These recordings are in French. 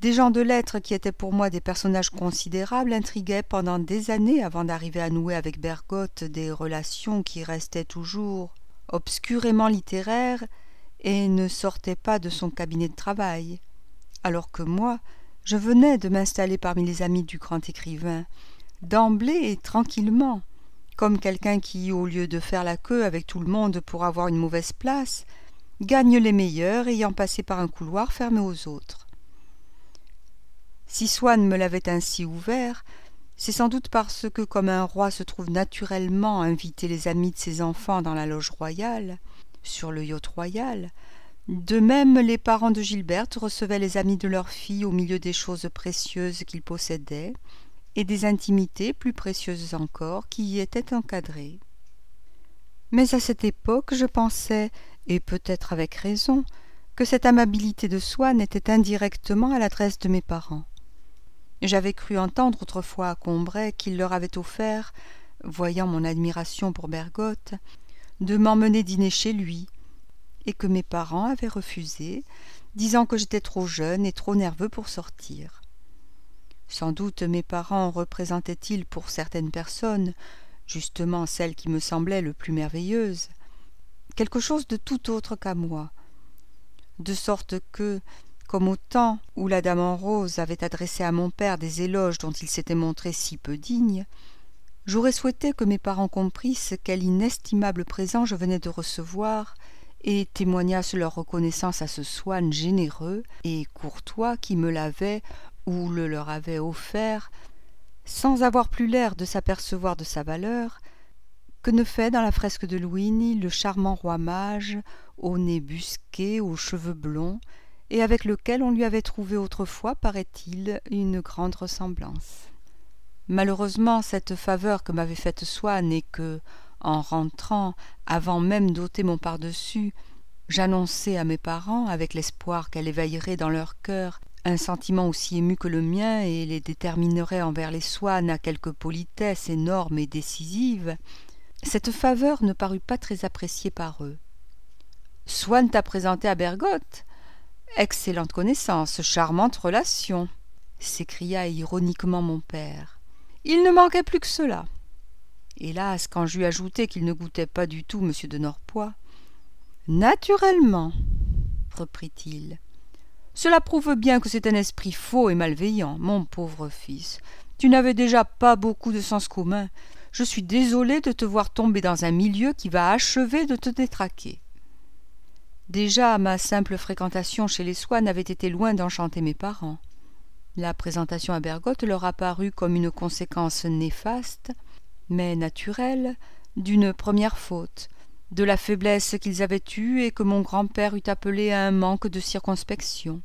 Des gens de lettres qui étaient pour moi des personnages considérables intriguaient pendant des années avant d'arriver à nouer avec Bergotte des relations qui restaient toujours obscurément littéraires et ne sortaient pas de son cabinet de travail, alors que moi, je venais de m'installer parmi les amis du grand écrivain, d'emblée et tranquillement, comme quelqu'un qui, au lieu de faire la queue avec tout le monde pour avoir une mauvaise place, gagne les meilleurs ayant passé par un couloir fermé aux autres. Si Swann me l'avait ainsi ouvert, c'est sans doute parce que, comme un roi se trouve naturellement inviter les amis de ses enfants dans la loge royale, sur le yacht royal, de même les parents de Gilberte recevaient les amis de leur fille au milieu des choses précieuses qu'ils possédaient, et des intimités plus précieuses encore qui y étaient encadrées. Mais à cette époque, je pensais, et peut-être avec raison, que cette amabilité de Swann était indirectement à l'adresse de mes parents. J'avais cru entendre autrefois à Combray qu'il leur avait offert, voyant mon admiration pour Bergotte, de m'emmener dîner chez lui, et que mes parents avaient refusé, disant que j'étais trop jeune et trop nerveux pour sortir. Sans doute mes parents représentaient-ils pour certaines personnes, justement celle qui me semblait le plus merveilleuse, quelque chose de tout autre qu'à moi, de sorte que, comme au temps où la dame en rose avait adressé à mon père des éloges dont il s'était montré si peu digne, j'aurais souhaité que mes parents comprissent quel inestimable présent je venais de recevoir et témoignassent leur reconnaissance à ce Swann généreux et courtois qui me l'avait ou le leur avait offert, sans avoir plus l'air de s'apercevoir de sa valeur, que ne fait dans la fresque de Luini le charmant roi mage, au nez busqué, aux cheveux blonds, et avec lequel on lui avait trouvé autrefois, paraît-il, une grande ressemblance. Malheureusement, cette faveur que m'avait faite Swann et que, en rentrant, avant même d'ôter mon pardessus, j'annonçai à mes parents, avec l'espoir qu'elle éveillerait dans leur cœur un sentiment aussi ému que le mien et les déterminerait envers les Swann à quelque politesse énorme et décisive, cette faveur ne parut pas très appréciée par eux. « Swann t'a présenté à Bergotte ? Excellente connaissance, charmante relation !» s'écria ironiquement mon père. « Il ne manquait plus que cela !» Hélas, quand j'eus ajouté qu'il ne goûtait pas du tout M. de Norpois, « Naturellement, reprit-il, cela prouve bien que c'est un esprit faux et malveillant, mon pauvre fils. Tu n'avais déjà pas beaucoup de sens commun. Je suis désolé de te voir tomber dans un milieu qui va achever de te détraquer. » Déjà, ma simple fréquentation chez les Swann avait été loin d'enchanter mes parents. La présentation à Bergotte leur apparut comme une conséquence néfaste, mais naturelle, d'une première faute, de la faiblesse qu'ils avaient eue et que mon grand-père eût appelée un manque de circonspection.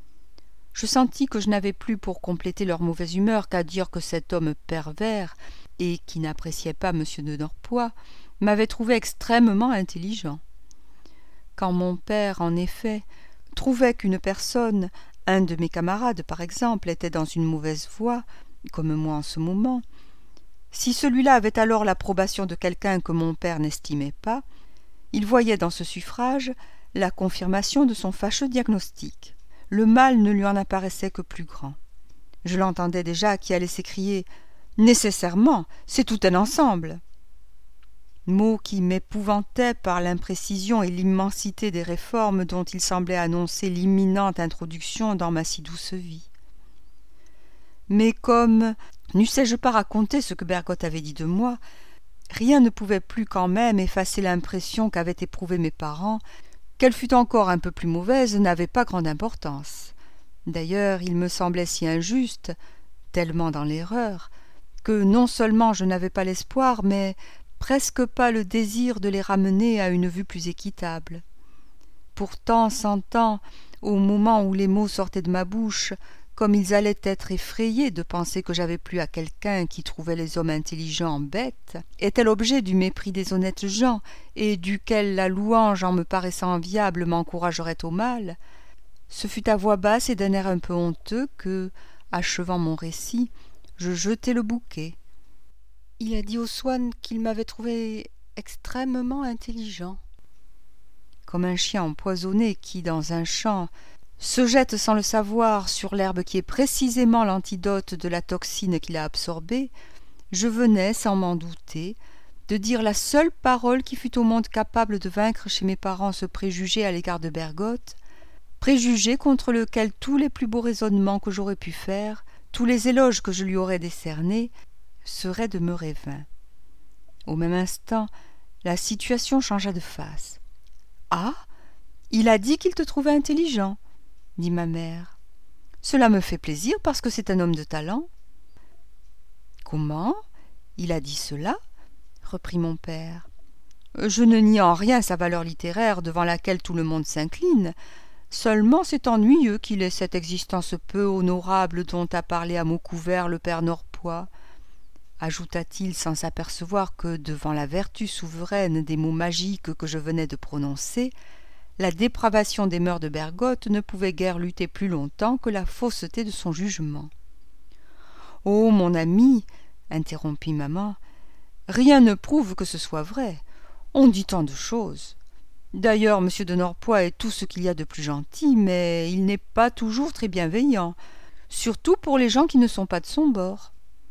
Je sentis que je n'avais plus pour compléter leur mauvaise humeur qu'à dire que cet homme pervers, et qui n'appréciait pas M. de Norpois, m'avait trouvé extrêmement intelligent. Quand mon père, en effet, trouvait qu'une personne, un de mes camarades par exemple, était dans une mauvaise voie, comme moi en ce moment, si celui-là avait alors l'approbation de quelqu'un que mon père n'estimait pas, il voyait dans ce suffrage la confirmation de son fâcheux diagnostic. Le mal ne lui en apparaissait que plus grand. Je l'entendais déjà qui allait s'écrier « Nécessairement, c'est tout un ensemble !» mot qui m'épouvantait par l'imprécision et l'immensité des réformes dont il semblait annoncer l'imminente introduction dans ma si douce vie. Mais comme n'eussé-je pas raconté ce que Bergotte avait dit de moi, rien ne pouvait plus quand même effacer l'impression qu'avaient éprouvée mes parents. Qu'elle fût encore un peu plus mauvaise n'avait pas grande importance. D'ailleurs, il me semblait si injuste, tellement dans l'erreur, que non seulement je n'avais pas l'espoir, mais presque pas le désir de les ramener à une vue plus équitable. Pourtant, sentant, au moment où les mots sortaient de ma bouche, comme ils allaient être effrayés de penser que j'avais plu à quelqu'un qui trouvait les hommes intelligents bêtes, était l'objet du mépris des honnêtes gens, et duquel la louange en me paraissant enviable m'encouragerait au mal, ce fut à voix basse et d'un air un peu honteux que, achevant mon récit, je jetai le bouquet. Il a dit aux Swann qu'il m'avait trouvé extrêmement intelligent. Comme un chien empoisonné qui, dans un champ, se jette sans le savoir sur l'herbe qui est précisément l'antidote de la toxine qu'il a absorbée, je venais, sans m'en douter, de dire la seule parole qui fût au monde capable de vaincre chez mes parents ce préjugé à l'égard de Bergotte, préjugé contre lequel tous les plus beaux raisonnements que j'aurais pu faire, tous les éloges que je lui aurais décernés, seraient demeurés vains. Au même instant, la situation changea de face. « Ah, il a dit qu'il te trouvait intelligent !» dit ma mère. « Cela me fait plaisir parce que c'est un homme de talent. »« Comment ? Il a dit cela ?» reprit mon père. « Je ne nie en rien sa valeur littéraire devant laquelle tout le monde s'incline. Seulement c'est ennuyeux qu'il ait cette existence peu honorable dont a parlé à mots couverts le père Norpois. » ajouta-t-il sans s'apercevoir que, devant la vertu souveraine des mots magiques que je venais de prononcer, la dépravation des mœurs de Bergotte ne pouvait guère lutter plus longtemps que la fausseté de son jugement. « Oh, mon ami, interrompit maman, rien ne prouve que ce soit vrai. On dit tant de choses. D'ailleurs, M. de Norpois est tout ce qu'il y a de plus gentil, mais il n'est pas toujours très bienveillant, surtout pour les gens qui ne sont pas de son bord. »«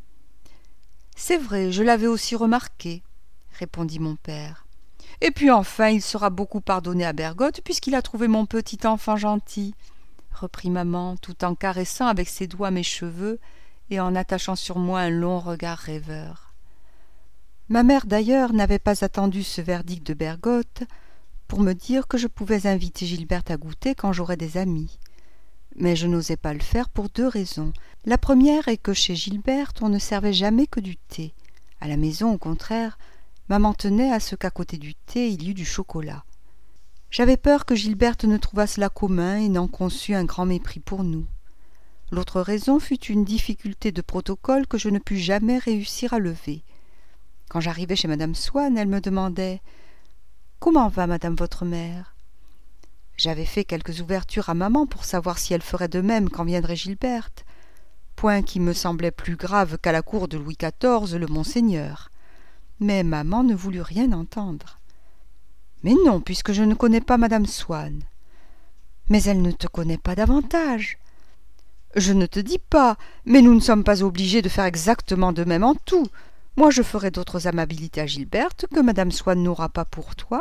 C'est vrai, je l'avais aussi remarqué, » répondit mon père. « Et puis enfin, il sera beaucoup pardonné à Bergotte puisqu'il a trouvé mon petit enfant gentil, » reprit maman, tout en caressant avec ses doigts mes cheveux et en attachant sur moi un long regard rêveur. Ma mère d'ailleurs n'avait pas attendu ce verdict de Bergotte pour me dire que je pouvais inviter Gilberte à goûter quand j'aurais des amis. Mais je n'osais pas le faire pour 2 raisons. La première est que chez Gilberte on ne servait jamais que du thé. À la maison, au contraire, maman tenait à ce qu'à côté du thé il y eût du chocolat. J'avais peur que Gilberte ne trouvât cela commun et n'en conçût un grand mépris pour nous. L'autre raison fut une difficulté de protocole que je ne pus jamais réussir à lever. Quand j'arrivais chez madame Swann, elle me demandait « Comment va madame votre mère ?» J'avais fait quelques ouvertures à maman pour savoir si elle ferait de même quand viendrait Gilberte, point qui me semblait plus grave qu'à la cour de Louis XIV le Monseigneur. Mais maman ne voulut rien entendre. « Mais non, puisque je ne connais pas madame Swann. »« Mais elle ne te connaît pas davantage. »« Je ne te dis pas, mais nous ne sommes pas obligés de faire exactement de même en tout. Moi je ferai d'autres amabilités à Gilberte que madame Swann n'aura pas pour toi. »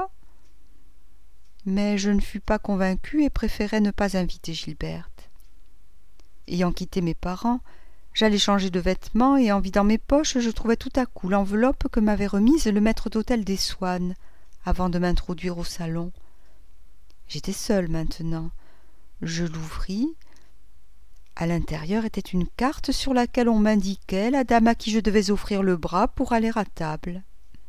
Mais je ne fus pas convaincue et préférai ne pas inviter Gilberte. Ayant quitté mes parents, j'allai changer de vêtements et en vidant mes poches, je trouvai tout à coup l'enveloppe que m'avait remise le maître d'hôtel des Swann avant de m'introduire au salon. J'étais seule maintenant. Je l'ouvris. À l'intérieur était une carte sur laquelle on m'indiquait la dame à qui je devais offrir le bras pour aller à table.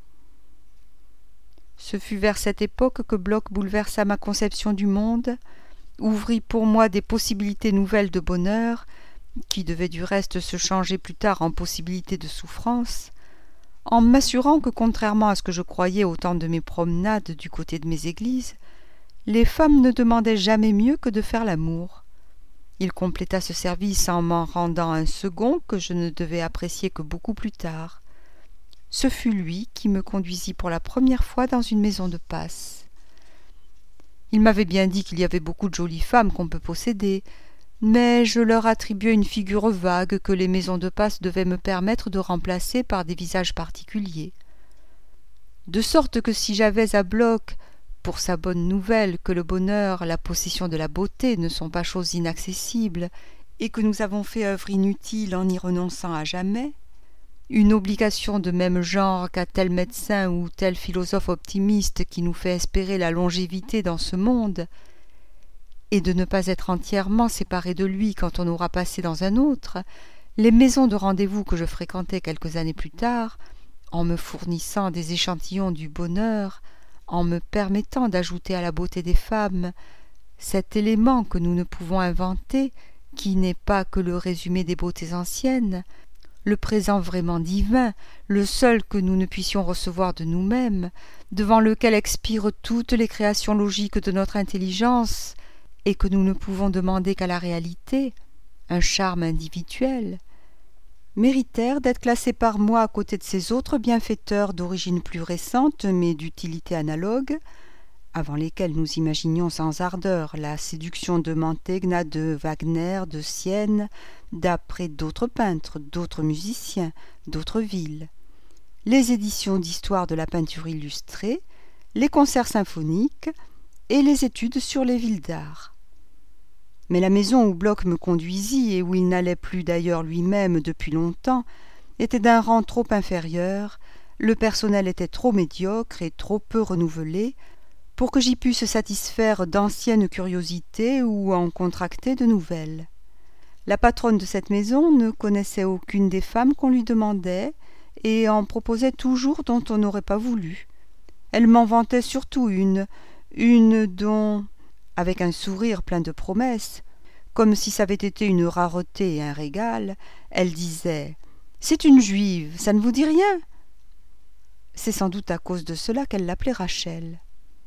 Ce fut vers cette époque que Bloch bouleversa ma conception du monde, ouvrit pour moi des possibilités nouvelles de bonheur, qui devaient du reste se changer plus tard en possibilités de souffrance, en m'assurant que, contrairement à ce que je croyais au temps de mes promenades du côté de mes églises, les femmes ne demandaient jamais mieux que de faire l'amour. Il compléta ce service en m'en rendant un second que je ne devais apprécier que beaucoup plus tard. Ce fut lui qui me conduisit pour la première fois dans une maison de passe. Il m'avait bien dit qu'il y avait beaucoup de jolies femmes qu'on peut posséder, mais je leur attribuais une figure vague que les maisons de passe devaient me permettre de remplacer par des visages particuliers. De sorte que si j'avais à Bloch, pour sa bonne nouvelle que le bonheur, la possession de la beauté ne sont pas choses inaccessibles, et que nous avons fait œuvre inutile en y renonçant à jamais, une obligation de même genre qu'à tel médecin ou tel philosophe optimiste qui nous fait espérer la longévité dans ce monde, et de ne pas être entièrement séparé de lui quand on aura passé dans un autre, les maisons de rendez-vous que je fréquentais quelques années plus tard, en me fournissant des échantillons du bonheur, en me permettant d'ajouter à la beauté des femmes cet élément que nous ne pouvons inventer, qui n'est pas que le résumé des beautés anciennes, le présent vraiment divin, le seul que nous ne puissions recevoir de nous-mêmes, devant lequel expirent toutes les créations logiques de notre intelligence, et que nous ne pouvons demander qu'à la réalité, un charme individuel, méritèrent d'être classés par moi à côté de ces autres bienfaiteurs d'origine plus récente mais d'utilité analogue, avant lesquels nous imaginions sans ardeur la séduction de Mantegna, de Wagner, de Sienne, d'après d'autres peintres, d'autres musiciens, d'autres villes, les éditions d'histoire de la peinture illustrée, les concerts symphoniques et les études sur les villes d'art. Mais la maison où Bloch me conduisit et où il n'allait plus d'ailleurs lui-même depuis longtemps était d'un rang trop inférieur, le personnel était trop médiocre et trop peu renouvelé pour que j'y pusse satisfaire d'anciennes curiosités ou en contracter de nouvelles. La patronne de cette maison ne connaissait aucune des femmes qu'on lui demandait et en proposait toujours dont on n'aurait pas voulu. Elle m'en vantait surtout une dont, avec un sourire plein de promesses, comme si ça avait été une rareté et un régal, elle disait « C'est une juive, ça ne vous dit rien ?» C'est sans doute à cause de cela qu'elle l'appelait Rachel.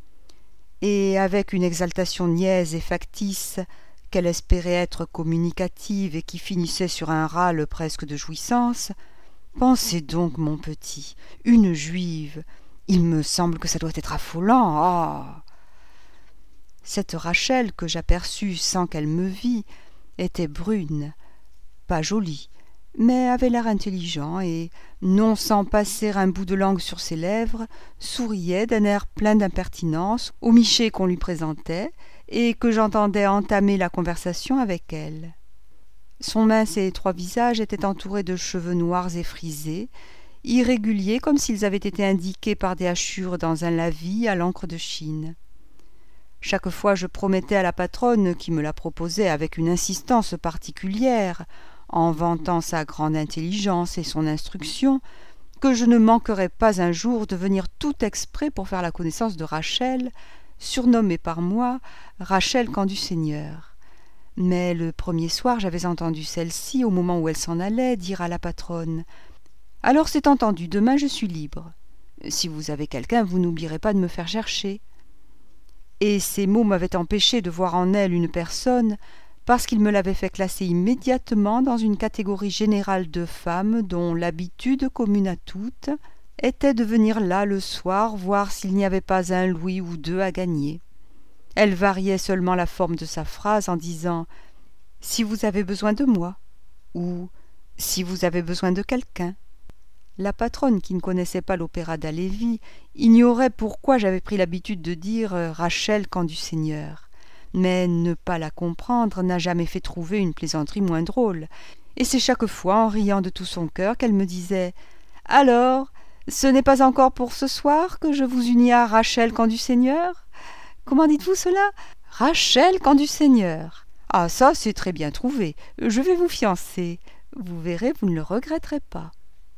Et avec une exaltation niaise et factice, qu'elle espérait être communicative et qui finissait sur un râle presque de jouissance, « Pensez donc, mon petit, une juive, il me semble que ça doit être affolant, ah !» Cette Rachel que j'aperçus sans qu'elle me vît était brune, pas jolie, mais avait l'air intelligent et, non sans passer un bout de langue sur ses lèvres, souriait d'un air plein d'impertinence au Miché qu'on lui présentait et que j'entendais entamer la conversation avec elle. Son mince et étroit visage était entouré de cheveux noirs et frisés, irréguliers comme s'ils avaient été indiqués par des hachures dans un lavis à l'encre de Chine. Chaque fois je promettais à la patronne, qui me la proposait avec une insistance particulière, en vantant sa grande intelligence et son instruction, que je ne manquerais pas un jour de venir tout exprès pour faire la connaissance de Rachel, surnommée par moi Rachel quand du Seigneur. Mais le premier soir j'avais entendu celle-ci, au moment où elle s'en allait, dire à la patronne « Alors c'est entendu, demain je suis libre. Si vous avez quelqu'un, vous n'oublierez pas de me faire chercher. » Et ces mots m'avaient empêché de voir en elle une personne, parce qu'ils me l'avaient fait classer immédiatement dans une catégorie générale de femmes dont l'habitude commune à toutes était de venir là le soir voir s'il n'y avait pas un louis ou deux à gagner. Elle variait seulement la forme de sa phrase en disant « Si vous avez besoin de moi » ou « Si vous avez besoin de quelqu'un ». La patronne, qui ne connaissait pas l'opéra d'Halévy, ignorait pourquoi j'avais pris l'habitude de dire Rachel quand du Seigneur. Mais ne pas la comprendre n'a jamais fait trouver une plaisanterie moins drôle, et c'est chaque fois en riant de tout son cœur qu'elle me disait « Alors, ce n'est pas encore pour ce soir que je vous unis à Rachel quand du Seigneur ? Comment dites-vous cela ? Rachel quand du Seigneur. Ah, ça, c'est très bien trouvé. Je vais vous fiancer. Vous verrez, vous ne le regretterez pas. »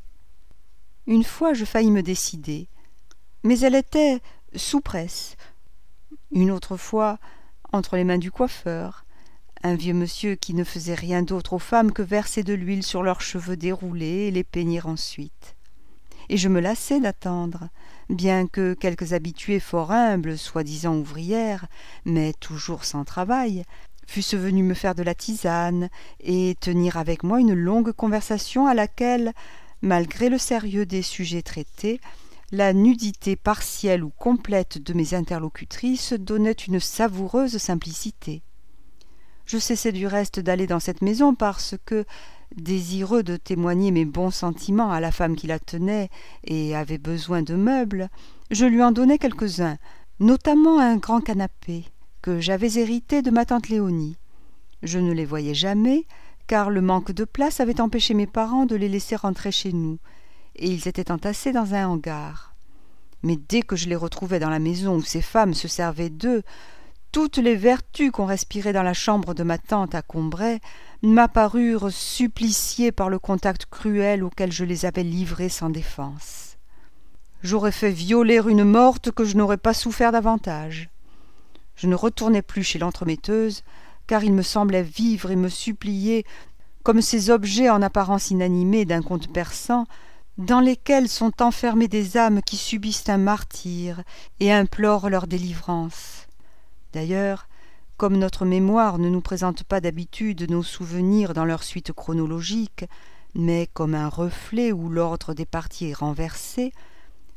Une fois, je faillis me décider, mais elle était sous presse. Une autre fois, entre les mains du coiffeur, un vieux monsieur qui ne faisait rien d'autre aux femmes que verser de l'huile sur leurs cheveux déroulés et les peigner ensuite. Et je me lassais d'attendre, bien que quelques habituées fort humbles, soi-disant ouvrières, mais toujours sans travail, fussent venues me faire de la tisane et tenir avec moi une longue conversation à laquelle, malgré le sérieux des sujets traités, la nudité partielle ou complète de mes interlocutrices donnait une savoureuse simplicité. Je cessai du reste d'aller dans cette maison parce que, désireux de témoigner mes bons sentiments à la femme qui la tenait et avait besoin de meubles, je lui en donnai quelques-uns, notamment un grand canapé que j'avais hérité de ma tante Léonie. Je ne les voyais jamais, car le manque de place avait empêché mes parents de les laisser rentrer chez nous, et ils étaient entassés dans un hangar. Mais dès que je les retrouvai dans la maison où ces femmes se servaient d'eux, toutes les vertus qu'on respirait dans la chambre de ma tante à Combray m'apparurent suppliciées par le contact cruel auquel je les avais livrées sans défense. J'aurais fait violer une morte que je n'aurais pas souffert davantage. Je ne retournai plus chez l'entremetteuse, car il me semblait vivre et me supplier comme ces objets en apparence inanimés d'un conte persan, dans lesquels sont enfermées des âmes qui subissent un martyre et implorent leur délivrance. D'ailleurs, comme notre mémoire ne nous présente pas d'habitude nos souvenirs dans leur suite chronologique, mais comme un reflet où l'ordre des parties est renversé,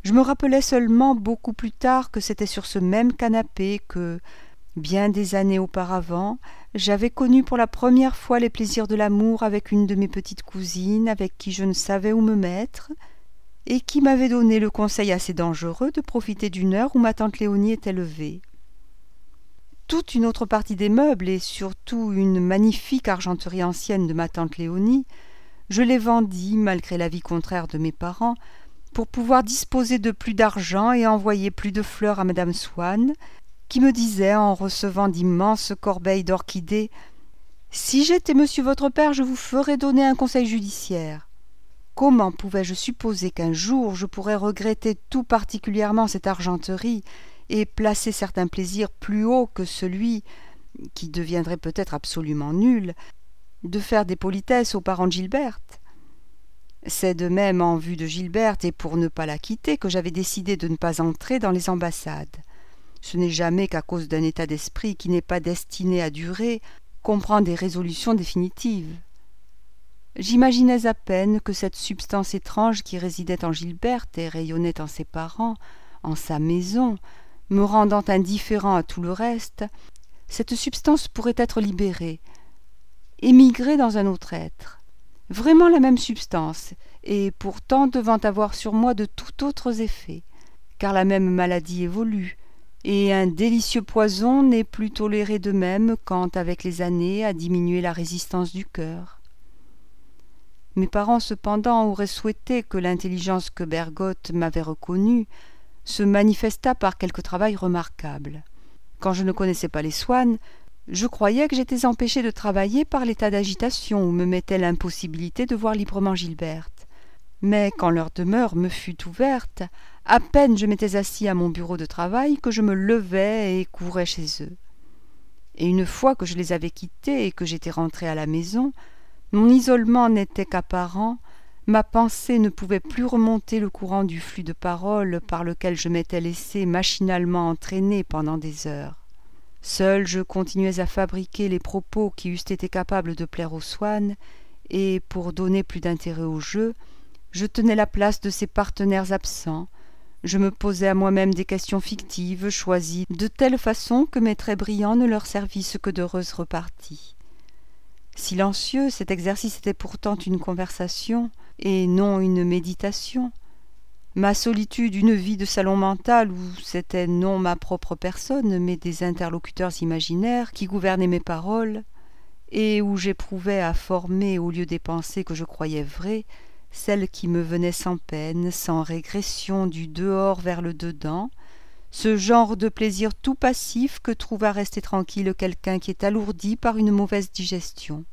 Je me rappelais seulement beaucoup plus tard que c'était sur ce même canapé que, bien des années auparavant, j'avais connu pour la première fois les plaisirs de l'amour avec une de mes petites cousines avec qui je ne savais où me mettre, et qui m'avait donné le conseil assez dangereux de profiter d'une heure où ma tante Léonie était levée. Toute une autre partie des meubles, et surtout une magnifique argenterie ancienne de ma tante Léonie, je les vendis, malgré l'avis contraire de mes parents, pour pouvoir disposer de plus d'argent et envoyer plus de fleurs à madame Swann, qui me disait, en recevant d'immenses corbeilles d'orchidées, « Si j'étais monsieur votre père, je vous ferais donner un conseil judiciaire. » Comment pouvais-je supposer qu'un jour je pourrais regretter tout particulièrement cette argenterie et placer certains plaisirs plus haut que celui, qui deviendrait peut-être absolument nul, de faire des politesses aux parents de Gilberte? C'est de même en vue de Gilberte et pour ne pas la quitter que j'avais décidé de ne pas entrer dans les ambassades. Ce n'est jamais qu'à cause d'un état d'esprit qui n'est pas destiné à durer qu'on prend des résolutions définitives. J'imaginais à peine que cette substance étrange qui résidait en Gilberte et rayonnait en ses parents, en sa maison, me rendant indifférent à tout le reste, cette substance pourrait être libérée, émigrer dans un autre être, vraiment la même substance, et pourtant devant avoir sur moi de tout autres effets, car la même maladie évolue, et un délicieux poison n'est plus toléré de même quand, avec les années, a diminué la résistance du cœur. Mes parents, cependant, auraient souhaité que l'intelligence que Bergotte m'avait reconnue se manifestât par quelque travail remarquable. Quand je ne connaissais pas les Swann, je croyais que j'étais empêché de travailler par l'état d'agitation où me mettait l'impossibilité de voir librement Gilberte. Mais quand leur demeure me fut ouverte, à peine je m'étais assis à mon bureau de travail que je me levais et courais chez eux. Et une fois que je les avais quittés et que j'étais rentré à la maison, mon isolement n'était qu'apparent, ma pensée ne pouvait plus remonter le courant du flux de paroles par lequel je m'étais laissé machinalement entraîner pendant des heures. Seul je continuais à fabriquer les propos qui eussent été capables de plaire aux Swann, et, pour donner plus d'intérêt au jeu, je tenais la place de ces partenaires absents, je me posais à moi-même des questions fictives, choisies de telle façon que mes traits brillants ne leur servissent que d'heureuses reparties. Silencieux, cet exercice était pourtant une conversation, et non une méditation. Ma solitude, une vie de salon mental où c'était non ma propre personne, mais des interlocuteurs imaginaires qui gouvernaient mes paroles, et où j'éprouvais à former, au lieu des pensées que je croyais vraies, celles qui me venaient sans peine, sans régression du dehors vers le dedans, ce genre de plaisir tout passif que trouve à rester tranquille quelqu'un qui est alourdi par une mauvaise digestion.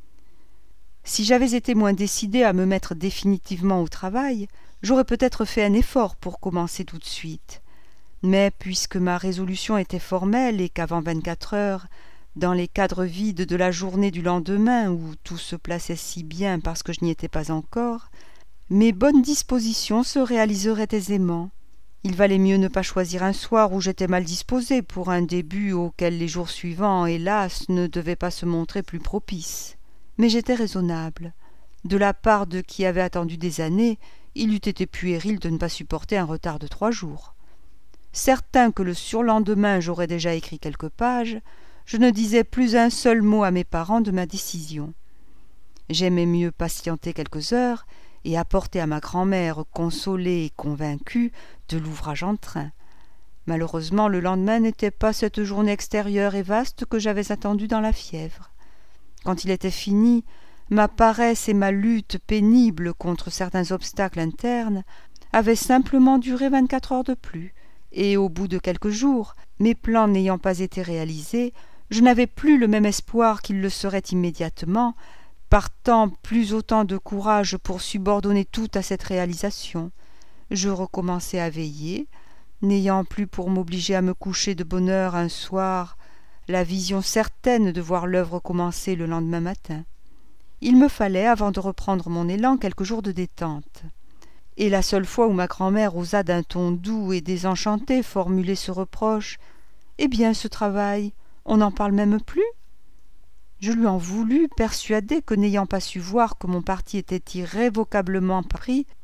Si j'avais été moins décidé à me mettre définitivement au travail, j'aurais peut-être fait un effort pour commencer tout de suite. Mais puisque ma résolution était formelle et qu'avant 24 heures, dans les cadres vides de la journée du lendemain où tout se plaçait si bien parce que je n'y étais pas encore, mes bonnes dispositions se réaliseraient aisément. Il valait mieux ne pas choisir un soir où j'étais mal disposé pour un début auquel les jours suivants, hélas, ne devaient pas se montrer plus propices. Mais j'étais raisonnable. De la part de qui avait attendu des années, il eût été puéril de ne pas supporter un retard de 3 jours. Certain que le surlendemain j'aurais déjà écrit quelques pages, je ne disais plus un seul mot à mes parents de ma décision. J'aimais mieux patienter quelques heures et apporter à ma grand-mère, consolée et convaincue, de l'ouvrage en train. Malheureusement, le lendemain n'était pas cette journée extérieure et vaste que j'avais attendue dans la fièvre. Quand il était fini, ma paresse et ma lutte pénible contre certains obstacles internes avaient simplement duré 24 heures de plus, et au bout de quelques jours, mes plans n'ayant pas été réalisés, je n'avais plus le même espoir qu'ils le seraient immédiatement, partant plus autant de courage pour subordonner tout à cette réalisation. Je recommençai à veiller, n'ayant plus pour m'obliger à me coucher de bonne heure un soir la vision certaine de voir l'œuvre commencer le lendemain matin. Il me fallait, avant de reprendre mon élan, quelques jours de détente. Et la seule fois où ma grand-mère osa d'un ton doux et désenchanté formuler ce reproche « Eh bien, ce travail, on n'en parle même plus ?» Je lui en voulus, persuadée que, n'ayant pas su voir que mon parti était irrévocablement pris,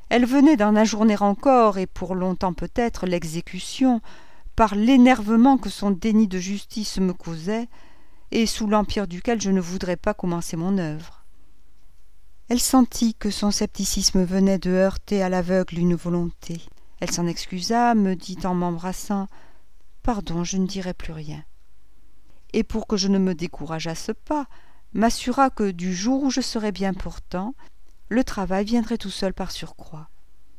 Elle venait d'en ajourner encore, et pour longtemps peut-être, l'exécution, par l'énervement que son déni de justice me causait, et sous l'empire duquel je ne voudrais pas commencer mon œuvre. Elle sentit que son scepticisme venait de heurter à l'aveugle une volonté. Elle s'en excusa, me dit en m'embrassant « Pardon, je ne dirai plus rien ». Et pour que je ne me décourageasse pas, m'assura que du jour où je serais bien portant, le travail viendrait tout seul par surcroît.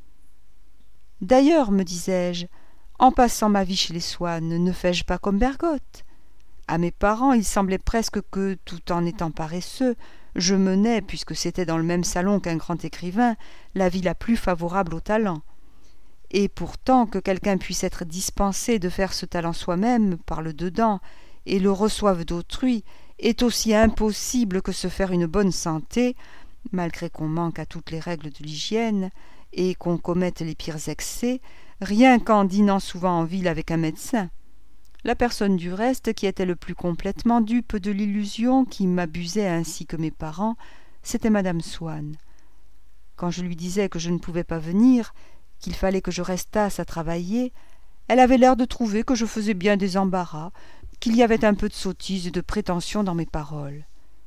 D'ailleurs, me disais-je, en passant ma vie chez les Swann, ne fais-je pas comme Bergotte? À mes parents, il semblait presque que, tout en étant paresseux, je menais, puisque c'était dans le même salon qu'un grand écrivain, la vie la plus favorable au talent. Et pourtant, que quelqu'un puisse être dispensé de faire ce talent soi-même, par le dedans, et le reçoive d'autrui, est aussi impossible que se faire une bonne santé, malgré qu'on manque à toutes les règles de l'hygiène, et qu'on commette les pires excès, rien qu'en dînant souvent en ville avec un médecin. La personne du reste qui était le plus complètement dupe de l'illusion qui m'abusait ainsi que mes parents, c'était madame Swann. Quand je lui disais que je ne pouvais pas venir, qu'il fallait que je restasse à travailler, elle avait l'air de trouver que je faisais bien des embarras, qu'il y avait un peu de sottise et de prétention dans mes paroles.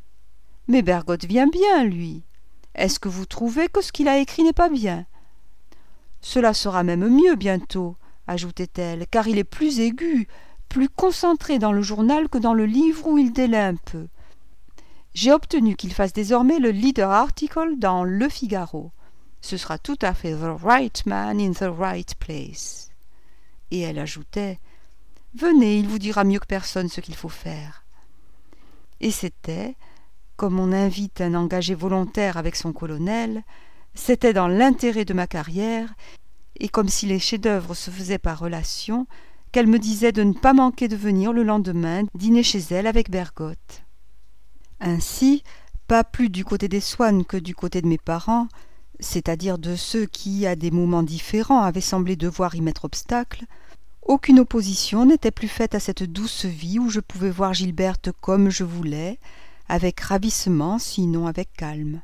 « Mais Bergotte vient bien, lui. Est-ce que vous trouvez que ce qu'il a écrit n'est pas bien ? Cela sera même mieux bientôt, ajoutait-elle, car il est plus aigu, plus concentré dans le journal que dans le livre où il délaie un peu. J'ai obtenu qu'il fasse désormais le leader article dans Le Figaro. Ce sera tout à fait the right man in the right place. » Et elle ajoutait « Venez, il vous dira mieux que personne ce qu'il faut faire. » Et c'était, comme on invite un engagé volontaire avec son colonel, c'était dans l'intérêt de ma carrière, et comme si les chefs-d'œuvre se faisaient par relation, qu'elle me disait de ne pas manquer de venir le lendemain dîner chez elle avec Bergotte. Ainsi, pas plus du côté des Swann que du côté de mes parents, c'est-à-dire de ceux qui, à des moments différents, avaient semblé devoir y mettre obstacle, aucune opposition n'était plus faite à cette douce vie où je pouvais voir Gilberte comme je voulais, avec ravissement, sinon avec calme.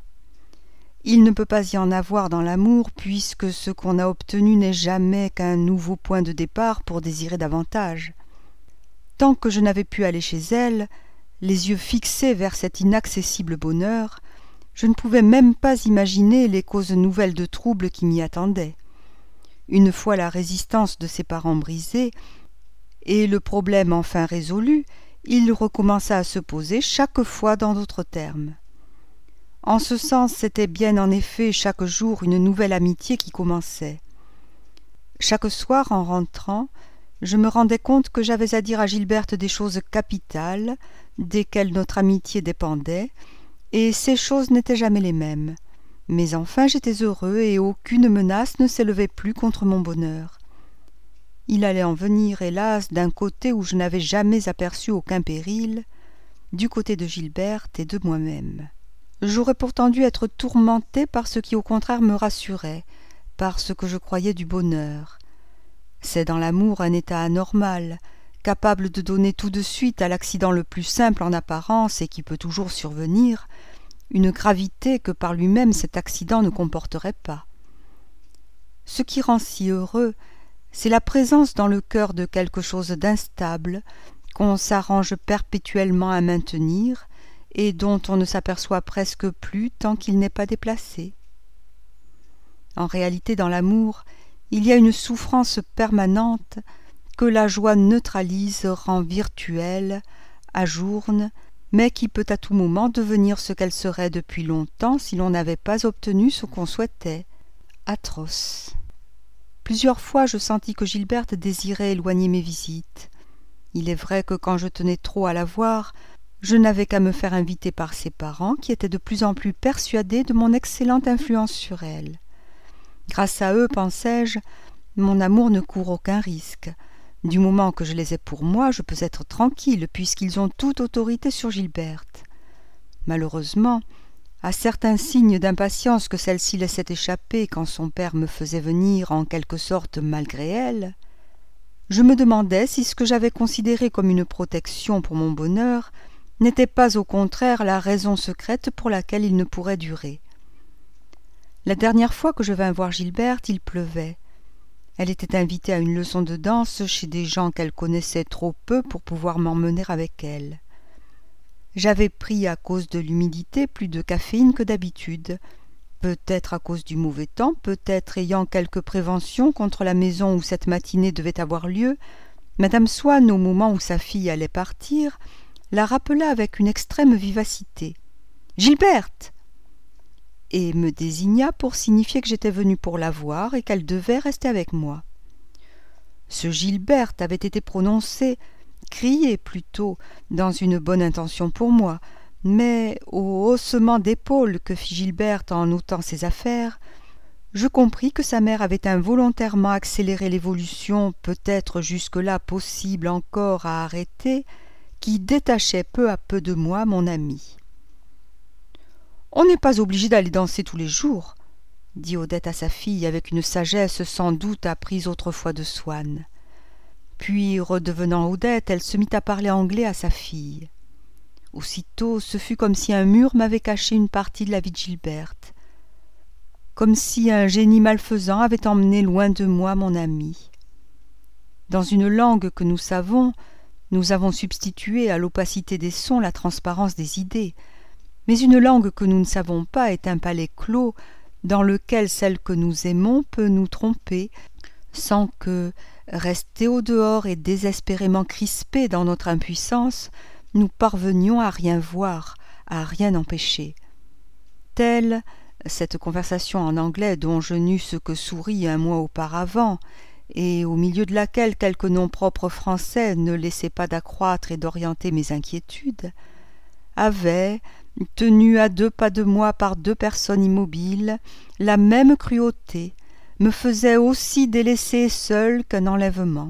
Il ne peut pas y en avoir dans l'amour, puisque ce qu'on a obtenu n'est jamais qu'un nouveau point de départ pour désirer davantage. Tant que je n'avais pu aller chez elle, les yeux fixés vers cet inaccessible bonheur, je ne pouvais même pas imaginer les causes nouvelles de troubles qui m'y attendaient. Une fois la résistance de ses parents brisée, et le problème enfin résolu, il recommença à se poser chaque fois dans d'autres termes. En ce sens, c'était bien en effet chaque jour une nouvelle amitié qui commençait. Chaque soir, en rentrant, je me rendais compte que j'avais à dire à Gilberte des choses capitales, desquelles notre amitié dépendait, et ces choses n'étaient jamais les mêmes. Mais enfin j'étais heureux, et aucune menace ne s'élevait plus contre mon bonheur. Il allait en venir, hélas, d'un côté où je n'avais jamais aperçu aucun péril, du côté de Gilberte et de moi-même. J'aurais pourtant dû être tourmenté par ce qui au contraire me rassurait, par ce que je croyais du bonheur. C'est dans l'amour un état anormal, capable de donner tout de suite à l'accident le plus simple en apparence et qui peut toujours survenir, une gravité que par lui-même cet accident ne comporterait pas. Ce qui rend si heureux, c'est la présence dans le cœur de quelque chose d'instable, qu'on s'arrange perpétuellement à maintenir, et dont on ne s'aperçoit presque plus tant qu'il n'est pas déplacé. En réalité, dans l'amour, il y a une souffrance permanente que la joie neutralise, rend virtuelle, ajourne, mais qui peut à tout moment devenir ce qu'elle serait depuis longtemps si l'on n'avait pas obtenu ce qu'on souhaitait, atroce. Plusieurs fois je sentis que Gilberte désirait éloigner mes visites. Il est vrai que quand je tenais trop à la voir, je n'avais qu'à me faire inviter par ses parents, qui étaient de plus en plus persuadés de mon excellente influence sur elle. Grâce à eux, pensais-je, mon amour ne court aucun risque. Du moment que je les ai pour moi, je peux être tranquille, puisqu'ils ont toute autorité sur Gilberte. Malheureusement, à certains signes d'impatience que celle-ci laissait échapper quand son père me faisait venir en quelque sorte malgré elle, je me demandais si ce que j'avais considéré comme une protection pour mon bonheur n'était pas au contraire la raison secrète pour laquelle il ne pourrait durer. La dernière fois que je vins voir Gilberte, il pleuvait. Elle était invitée à une leçon de danse chez des gens qu'elle connaissait trop peu pour pouvoir m'emmener avec elle. J'avais pris, à cause de l'humidité, plus de caféine que d'habitude, peut-être à cause du mauvais temps, peut-être ayant quelque prévention contre la maison où cette matinée devait avoir lieu. Madame Swann, au moment où sa fille allait partir, la rappela avec une extrême vivacité. « Gilberte !» et me désigna pour signifier que j'étais venue pour la voir et qu'elle devait rester avec moi. Ce Gilberte avait été prononcé, crié plutôt, dans une bonne intention pour moi, mais au haussement d'épaules que fit Gilberte en ôtant ses affaires, je compris que sa mère avait involontairement accéléré l'évolution, peut-être jusque-là possible encore à arrêter, qui détachait peu à peu de moi mon ami. « On n'est pas obligé d'aller danser tous les jours, » dit Odette à sa fille avec une sagesse sans doute apprise autrefois de Swann. Puis, redevenant Odette, elle se mit à parler anglais à sa fille. Aussitôt, ce fut comme si un mur m'avait caché une partie de la vie de Gilberte, comme si un génie malfaisant avait emmené loin de moi mon ami. Dans une langue que nous savons, nous avons substitué à l'opacité des sons la transparence des idées, mais une langue que nous ne savons pas est un palais clos dans lequel celle que nous aimons peut nous tromper, sans que, restés au dehors et désespérément crispés dans notre impuissance, nous parvenions à rien voir, à rien empêcher. Telle, cette conversation en anglais dont je n'eusse que souri un mois auparavant, et au milieu de laquelle quelques noms propres français ne laissaient pas d'accroître et d'orienter mes inquiétudes, avait, tenue à 2 pas de moi par 2 personnes immobiles, la même cruauté, me faisait aussi délaissée seule qu'un enlèvement.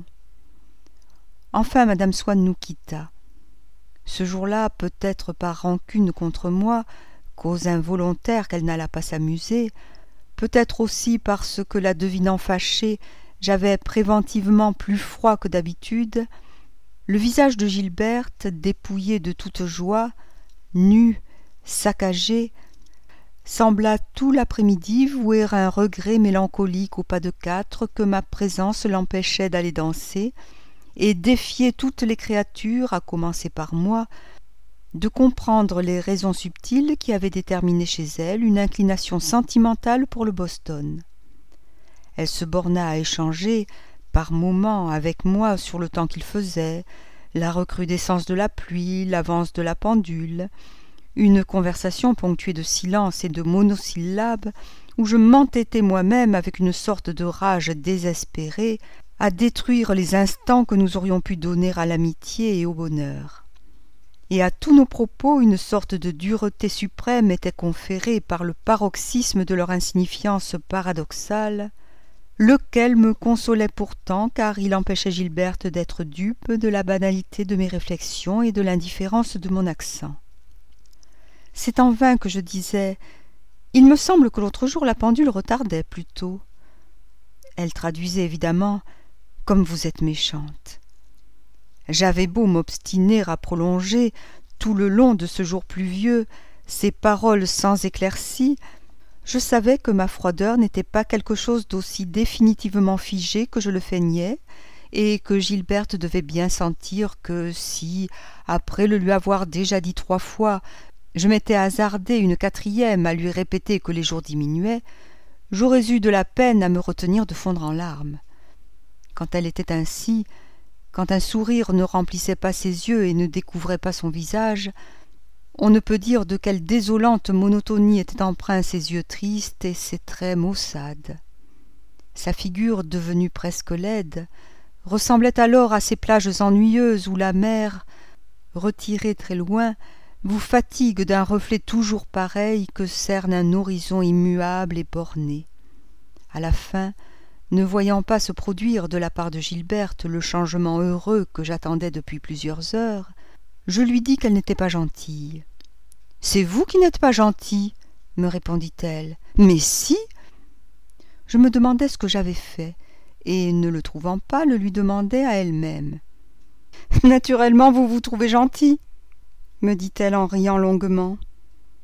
Enfin madame Swann nous quitta. Ce jour-là, peut-être par rancune contre moi, cause involontaire qu'elle n'alla pas s'amuser, peut-être aussi parce que, la devinant fâchée, j'avais préventivement plus froid que d'habitude, le visage de Gilberte, dépouillé de toute joie, nu, saccagé, sembla tout l'après-midi vouer un regret mélancolique au pas de 4 que ma présence l'empêchait d'aller danser, et défier toutes les créatures, à commencer par moi, de comprendre les raisons subtiles qui avaient déterminé chez elle une inclination sentimentale pour le Boston. Elle se borna à échanger, par moments, avec moi sur le temps qu'il faisait, la recrudescence de la pluie, l'avance de la pendule, une conversation ponctuée de silence et de monosyllabes, où je m'entêtais moi-même avec une sorte de rage désespérée à détruire les instants que nous aurions pu donner à l'amitié et au bonheur. Et à tous nos propos une sorte de dureté suprême était conférée par le paroxysme de leur insignifiance paradoxale, lequel me consolait pourtant car il empêchait Gilberte d'être dupe de la banalité de mes réflexions et de l'indifférence de mon accent. C'est en vain que je disais « Il me semble que l'autre jour la pendule retardait plutôt. » Elle traduisait évidemment « Comme vous êtes méchante. » J'avais beau m'obstiner à prolonger, tout le long de ce jour pluvieux, ces paroles sans éclaircie, je savais que ma froideur n'était pas quelque chose d'aussi définitivement figé que je le feignais, et que Gilberte devait bien sentir que si, après le lui avoir déjà dit 3 fois, je m'étais hasardé une 4e à lui répéter que les jours diminuaient, j'aurais eu de la peine à me retenir de fondre en larmes. Quand elle était ainsi, quand un sourire ne remplissait pas ses yeux et ne découvrait pas son visage, on ne peut dire de quelle désolante monotonie étaient empreints ses yeux tristes et ses traits maussades. Sa figure, devenue presque laide, ressemblait alors à ces plages ennuyeuses où la mer, retirée très loin, vous fatigue d'un reflet toujours pareil que cerne un horizon immuable et borné. À la fin, ne voyant pas se produire de la part de Gilberte le changement heureux que j'attendais depuis plusieurs heures, je lui dis qu'elle n'était pas gentille. « C'est vous qui n'êtes pas gentil, » me répondit-elle. « Mais si !» Je me demandais ce que j'avais fait, et, ne le trouvant pas, le lui demandai à elle-même. « Naturellement, vous vous trouvez gentil, » me dit-elle en riant longuement.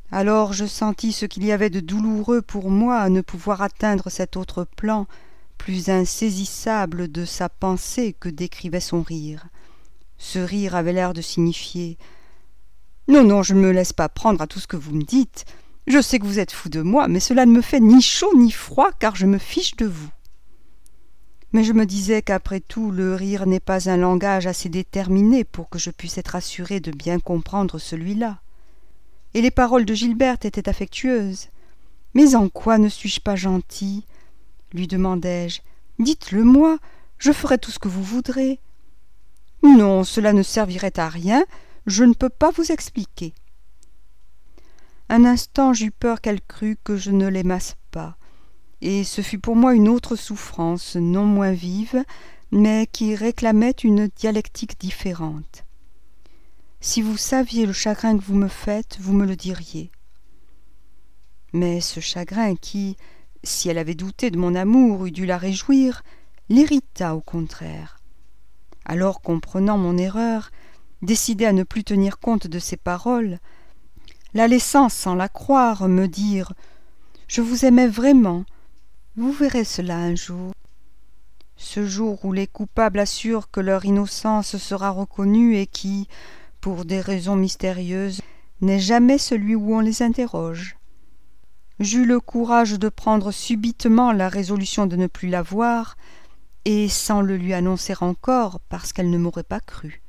Alors je sentis ce qu'il y avait de douloureux pour moi à ne pouvoir atteindre cet autre plan, plus insaisissable de sa pensée que décrivait son rire. Ce rire avait l'air de signifier « Non, non, je ne me laisse pas prendre à tout ce que vous me dites. Je sais que vous êtes fou de moi, mais cela ne me fait ni chaud ni froid, car je me fiche de vous. » Mais je me disais qu'après tout, le rire n'est pas un langage assez déterminé pour que je puisse être assuré de bien comprendre celui-là. Et les paroles de Gilberte étaient affectueuses. « Mais en quoi ne suis-je pas gentil ?» lui demandai-je. « Dites-le-moi, je ferai tout ce que vous voudrez. »« Non, cela ne servirait à rien, je ne peux pas vous expliquer. » Un instant j'eus peur qu'elle crût que je ne l'aimasse pas, et ce fut pour moi une autre souffrance, non moins vive, mais qui réclamait une dialectique différente. Si vous saviez le chagrin que vous me faites, vous me le diriez. Mais ce chagrin qui, si elle avait douté de mon amour, eût dû la réjouir, l'irrita au contraire. Alors, comprenant mon erreur, décidé à ne plus tenir compte de ses paroles, la laissant sans la croire me dire « Je vous aimais vraiment, vous verrez cela un jour. » Ce jour où les coupables assurent que leur innocence sera reconnue et qui, pour des raisons mystérieuses, n'est jamais celui où on les interroge. J'eus le courage de prendre subitement la résolution de ne plus la voir, et sans le lui annoncer encore parce qu'elle ne m'aurait pas cru.